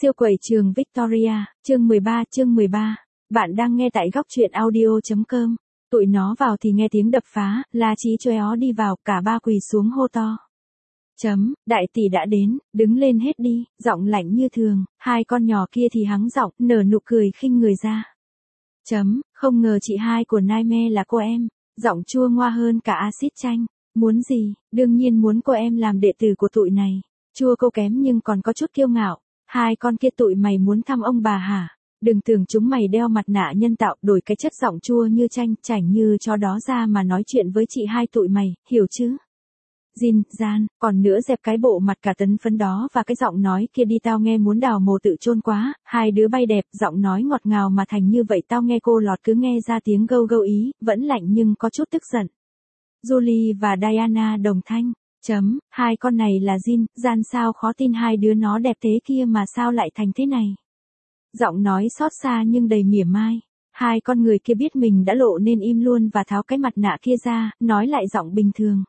Siêu quầy trường Victoria, chương 13. Bạn đang nghe tại góc truyện audio.com. Tụi nó vào thì nghe tiếng đập phá, La Chí choéo đi vào, cả ba quỳ xuống hô to. Đại tỷ đã đến, đứng lên hết đi, giọng lạnh như thường, hai con nhỏ kia thì hắng giọng, nở nụ cười khinh người ra. Không ngờ chị hai của Naime là cô em, giọng chua ngoa hơn cả axit chanh. Muốn gì, đương nhiên muốn cô em làm đệ tử của tụi này. Chua câu kém nhưng còn có chút kiêu ngạo. Hai con kia tụi mày muốn thăm ông bà hả? Đừng tưởng chúng mày đeo mặt nạ nhân tạo đổi cái chất giọng chua như chanh chảnh như cho đó ra mà nói chuyện với chị hai tụi mày, hiểu chứ? Gian, còn nữa dẹp cái bộ mặt cả tấn phấn đó và cái giọng nói kia đi, tao nghe muốn đào mồ tự chôn quá. Hai đứa bay đẹp, giọng nói ngọt ngào mà thành như vậy tao nghe cô lọt cứ nghe ra tiếng gâu gâu ý, vẫn lạnh nhưng có chút tức giận. Julie và Diana đồng thanh. Hai con này là Gian sao khó tin hai đứa nó đẹp thế kia mà sao lại thành thế này. Giọng nói xót xa nhưng đầy mỉa mai. Hai con người kia biết mình đã lộ nên im luôn và tháo cái mặt nạ kia ra, nói lại giọng bình thường.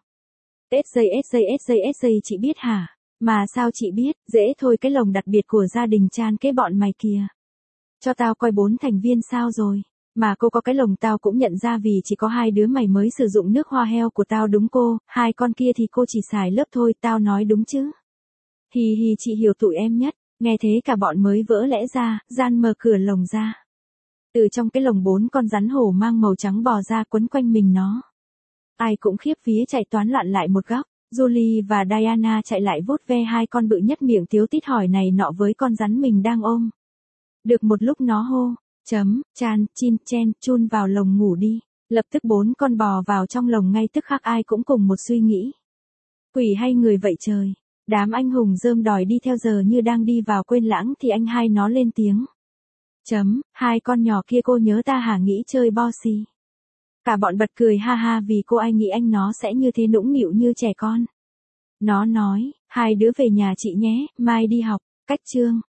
SJ, chị biết hả? Mà sao chị biết, dễ thôi, cái lồng đặc biệt của gia đình Chan cái bọn mày kìa. Cho tao coi 4 thành viên sao rồi. Mà cô có cái lồng tao cũng nhận ra vì chỉ có hai đứa mày mới sử dụng nước hoa heo của tao đúng cô, hai con kia thì cô chỉ xài lớp thôi, tao nói đúng chứ. Hì, chị hiểu tụi em nhất, nghe thế cả bọn mới vỡ lẽ ra, Gian mở cửa lồng ra. Từ trong cái lồng 4 con rắn hổ mang màu trắng bò ra quấn quanh mình nó. Ai cũng khiếp vía chạy toán loạn lại một góc, Julie và Diana chạy lại vuốt ve hai con bự nhất, miệng tiếu tít hỏi này nọ với con rắn mình đang ôm. Được một lúc nó hô. Chan, Chin, Chen, chun vào lồng ngủ đi. Lập tức 4 con bò vào trong lồng ngay tức khắc, ai cũng cùng một suy nghĩ. Quỷ hay người vậy trời. Đám anh hùng rơm đòi đi theo giờ như đang đi vào quên lãng thì anh hai nó lên tiếng. Hai con nhỏ kia cô nhớ ta hả, nghĩ chơi bossy. Cả bọn bật cười ha ha vì cô ai nghĩ anh nó sẽ như thế, nũng nịu như trẻ con. Nó nói, hai đứa về nhà chị nhé, mai đi học, cách chương.